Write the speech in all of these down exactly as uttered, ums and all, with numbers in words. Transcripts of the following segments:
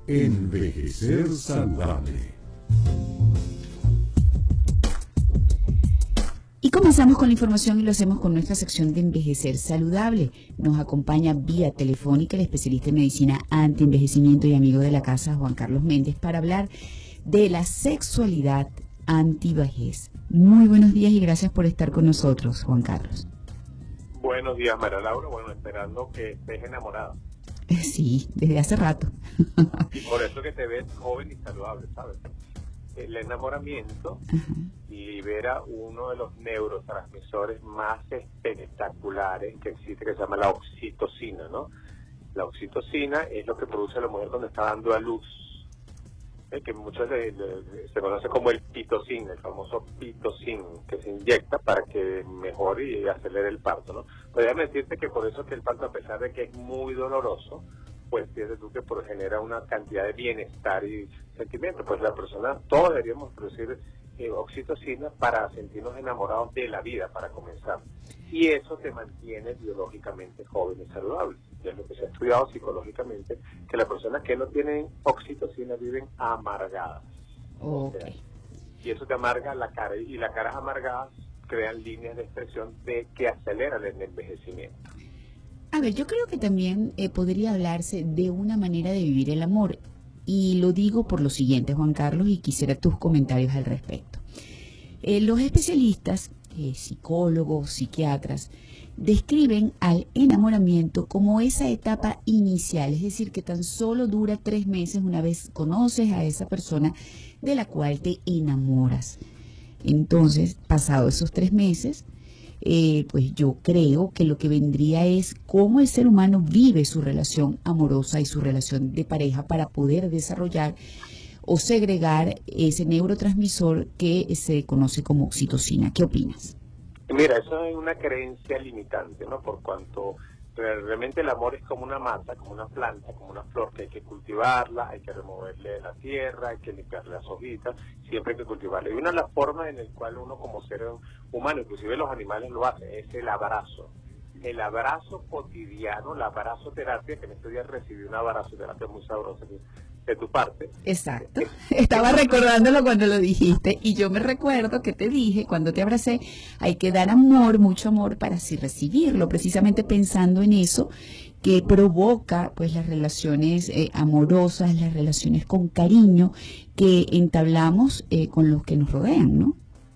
Envejecer saludable. Y comenzamos con la información y lo hacemos con nuestra sección de Envejecer Saludable. Nos acompaña vía telefónica el especialista en medicina anti-envejecimiento y amigo de la casa, Juan Carlos Méndez, para hablar de la sexualidad anti-vejez. Muy buenos días y gracias por estar con nosotros, Juan Carlos. Buenos días, María Laura. Bueno, esperando que estés enamorada. Sí, desde hace rato. Y por eso que te ves joven y saludable, ¿sabes? El enamoramiento uh-huh. libera uno de los neurotransmisores más espectaculares que existe, que se llama la oxitocina, ¿no? La oxitocina es lo que produce la mujer cuando está dando a luz, ¿eh? Que muchos de, de, de, se conoce como el pitocin, el famoso pitocin, que se inyecta para que mejore y acelere el parto, ¿no? Podría decirte que por eso que el parto, a pesar de que es muy doloroso, pues piensas tú que por genera una cantidad de bienestar y sentimiento. Pues la persona, todos deberíamos producir eh, oxitocina para sentirnos enamorados de la vida, para comenzar. Y eso te mantiene biológicamente joven y saludable. Y es lo que se ha estudiado psicológicamente, que las personas que no tienen oxitocina viven amargadas. Okay. O sea, y eso te amarga la cara, y las caras amargadas crean líneas de expresión de que aceleran el envejecimiento. A ver, yo creo que también eh, podría hablarse de una manera de vivir el amor. Y lo digo por lo siguiente, Juan Carlos, y quisiera tus comentarios al respecto. Eh, los especialistas, eh, psicólogos, psiquiatras, describen al enamoramiento como esa etapa inicial, es decir, que tan solo dura tres meses una vez conoces a esa persona de la cual te enamoras. Entonces, pasados esos tres meses, Eh, pues yo creo que lo que vendría es cómo el ser humano vive su relación amorosa y su relación de pareja para poder desarrollar o segregar ese neurotransmisor que se conoce como oxitocina. ¿Qué opinas? Mira, eso es una creencia limitante, ¿no? Por cuanto realmente el amor es como una mata, como una planta, como una flor que hay que cultivarla, hay que removerle la tierra, hay que limpiarle las hojitas, siempre hay que cultivarla. Y una de las formas en las cuales uno como ser humano, inclusive los animales lo hacen, es el abrazo. El abrazo cotidiano, la abrazoterapia, que en estos días recibí una abrazoterapia muy sabrosa de, de tu parte. Exacto. Estaba recordándolo cuando lo dijiste y yo me recuerdo que te dije cuando te abracé, hay que dar amor, mucho amor para así recibirlo, precisamente pensando en eso que provoca pues las relaciones eh, amorosas, las relaciones con cariño que entablamos eh, con los que nos rodean, ¿no?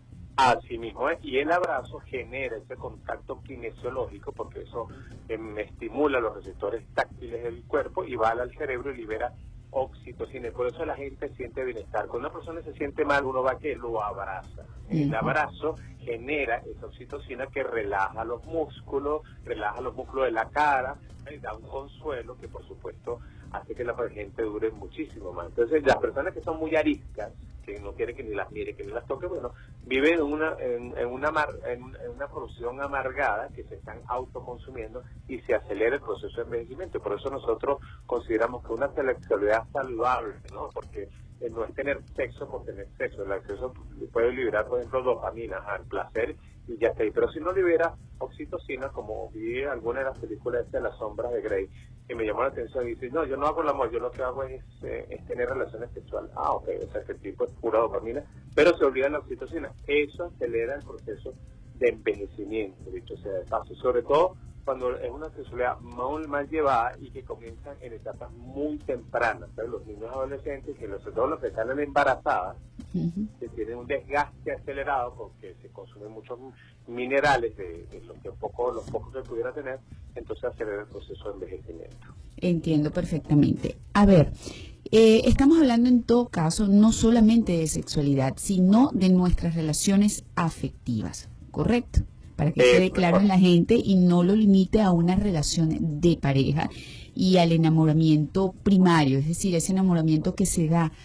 Así mismo es, y el abrazo genera ese contacto kinesiológico porque eso eh, estimula los receptores táctiles del cuerpo y va al cerebro y libera oxitocina. Por eso la gente siente bienestar. Cuando una persona se siente mal, uno va que lo abraza. El abrazo genera esa oxitocina que relaja los músculos, relaja los músculos de la cara, y da un consuelo que por supuesto hace que la gente dure muchísimo más. Entonces las personas que son muy ariscas, que no quieren que ni las mire, que ni las toque, bueno, viven en una en, en una mar, en, en una producción amargada que se están autoconsumiendo y se acelera el proceso de envejecimiento. Por eso nosotros consideramos que una sexualidad saludable, ¿no? Porque eh, no es tener sexo por tener sexo, el acceso puede liberar, por ejemplo, dopamina al placer y ya está ahí. Pero si no libera oxitocina, como vi en alguna de las películas de Las sombras de Grey, que me llamó la atención y dice, no, yo no hago el amor, yo lo que hago es, eh, es tener relaciones sexuales. Ah, ok, o sea que el tipo es pura dopamina, pero se olvida la oxitocina. Eso acelera el proceso de envejecimiento, dicho sea de paso, sobre todo cuando es una sexualidad muy mal llevada y que comienzan en etapas muy tempranas. ¿Sabes? Los niños adolescentes, que sobre todo los que están embarazadas, uh-huh. que tienen un desgaste acelerado porque se consumen muchos minerales de, de los que poco, los pocos que pudiera tener, entonces acelera el proceso de envejecimiento. Entiendo perfectamente. A ver, eh, estamos hablando en todo caso no solamente de sexualidad, sino de nuestras relaciones afectivas, ¿correcto? Para que quede claro en la gente y no lo limite a una relación de pareja y al enamoramiento primario, es decir, ese enamoramiento que se da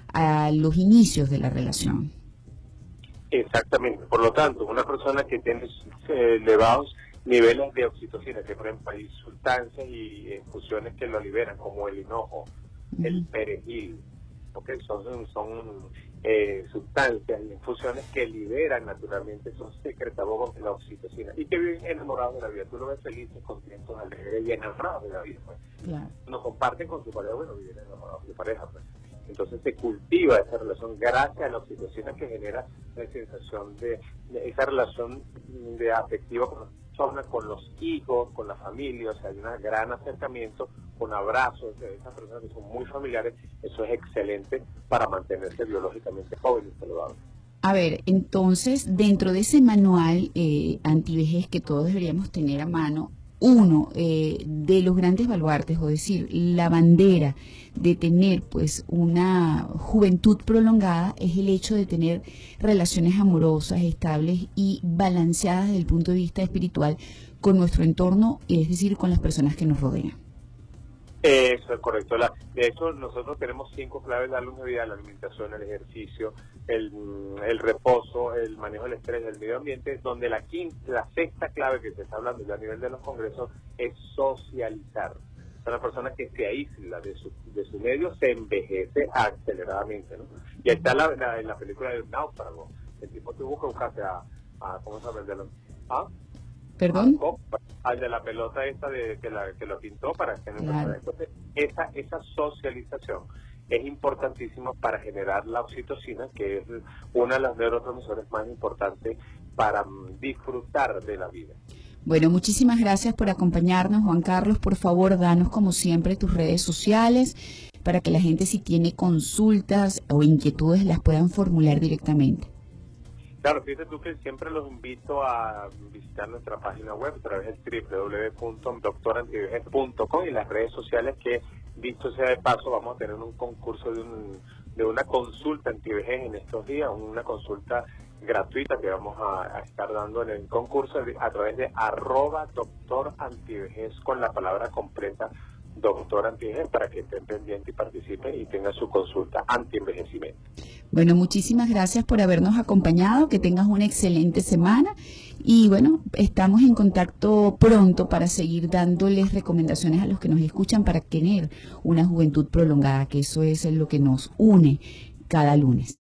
a los inicios de la relación. Exactamente. Por lo tanto, una persona que tiene eh, elevados niveles de oxitocina, que por ejemplo hay sustancias y infusiones que lo liberan, como el hinojo, uh-huh. el perejil, porque son, son eh, sustancias y infusiones que liberan naturalmente esos secretagogos de la oxitocina y que viven enamorados de la vida. Tú lo ves felices, contentos, alegres y enamorados de la vida. Pues. Claro. No comparten con su pareja, bueno, viven enamorados de su pareja. Pues. Entonces se cultiva esa relación gracias a la oxitocina que genera la sensación de, de esa relación de afectiva con la persona, con los hijos, con la familia. O sea, hay un gran acercamiento, con abrazos de esas personas que son muy familiares. Eso es excelente para mantenerse biológicamente joven y saludable. A ver, entonces, dentro de ese manual eh, antivejez que todos deberíamos tener a mano, uno eh, de los grandes baluartes, o decir, la bandera de tener pues una juventud prolongada es el hecho de tener relaciones amorosas, estables y balanceadas desde el punto de vista espiritual con nuestro entorno, es decir, con las personas que nos rodean. Eso es correcto. La, de hecho, nosotros tenemos cinco claves de la longevidad: la alimentación, el ejercicio, el, el reposo, el manejo del estrés, el medio ambiente, donde la quinta, la sexta clave que se está hablando ya a nivel de los congresos es socializar. Una persona que se aísla de su, de su medio se envejece aceleradamente, ¿no? Y ahí está la, la, la película del náufrago. El tipo tuvo que buscarse a, a ¿cómo se llama el de los? ¿Ah? ¿Perdón? Al de la pelota esta de que, la, que lo pintó para que no claro. Entonces, esa, esa socialización es importantísima para generar la oxitocina, que es una de las neurotransmisores más importantes para um, disfrutar de la vida. Bueno, muchísimas gracias por acompañarnos, Juan Carlos. Por favor, danos como siempre tus redes sociales para que la gente, si tiene consultas o inquietudes, las puedan formular directamente. Claro, fíjate tú que siempre los invito a visitar nuestra página web a través del doble u doble u doble u punto doctor antivejez punto com y las redes sociales, que, dicho sea de paso, vamos a tener un concurso de, un, de una consulta antivejez en estos días, una consulta gratuita que vamos a, a estar dando en el concurso a través de arroba doctor antivejez con la palabra completa doctor antivejez, para que estén pendientes y participen y tengan su consulta antienvejecimiento. Bueno, muchísimas gracias por habernos acompañado, que tengas una excelente semana y bueno, estamos en contacto pronto para seguir dándoles recomendaciones a los que nos escuchan para tener una juventud prolongada, que eso es lo que nos une cada lunes.